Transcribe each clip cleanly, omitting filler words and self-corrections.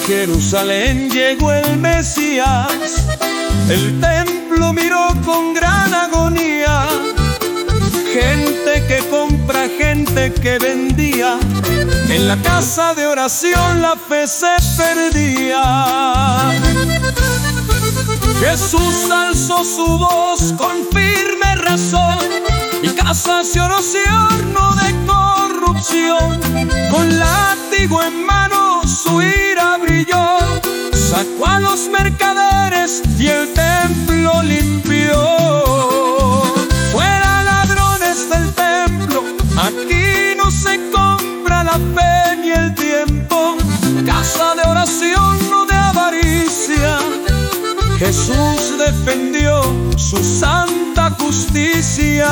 Jerusalén llegó el Mesías, el templo miró con gran agonía. Gente que compra, gente que vendía, en la casa de oración la fe se perdía. Jesús alzó su voz con firme razón, mi casa se oración, no de corrupción. Con látigo en mano su ira brilló, sacó a los mercaderes y el templo limpió. Fuera ladrones del templo, aquí no se compra la fe ni el tiempo. Casa de oración, no de avaricia. Jesús defendió su santa justicia.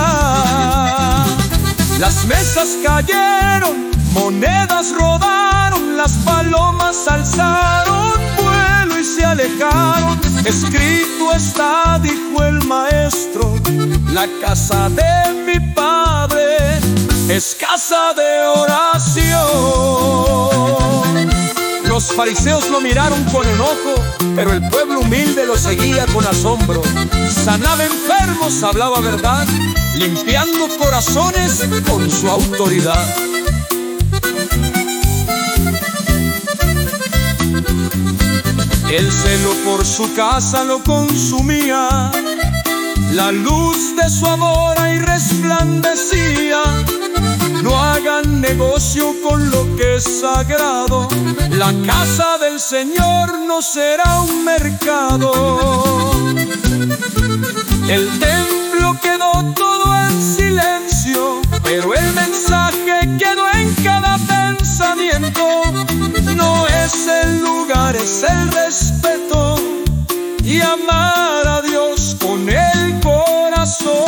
Las mesas cayeron, monedas rodaron, las palomas alzaron vuelo y se alejaron. Escrito está, dijo el maestro, la casa de mi Padre es casa de oración. Los fariseos lo miraron con enojo, pero el pueblo humilde lo seguía con asombro. Sanaba enfermos, hablaba verdad, limpiando corazones con su autoridad. El celo por su casa lo consumía, la luz de su amor ahí resplandecía. No hagan negocio con lo que es sagrado, la casa del Señor no será un mercado. El templo quedó todo en silencio, pero el mensaje quedó en cada pensamiento. No es el lugar, es el respeto y amar a Dios con el corazón.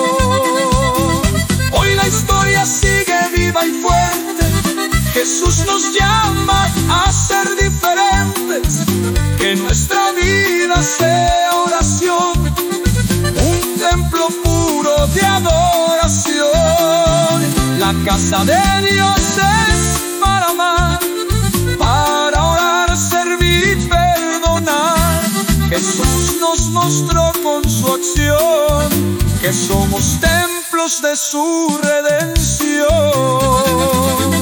Hoy la historia sigue viva y fuerte, Jesús nos llama a ser diferentes. Que nuestra vida sea oración, un templo puro de adoración. La casa de Dios es para amar, para orar, servir y perdonar. Jesús nos mostró con su acción que somos templos de su redención.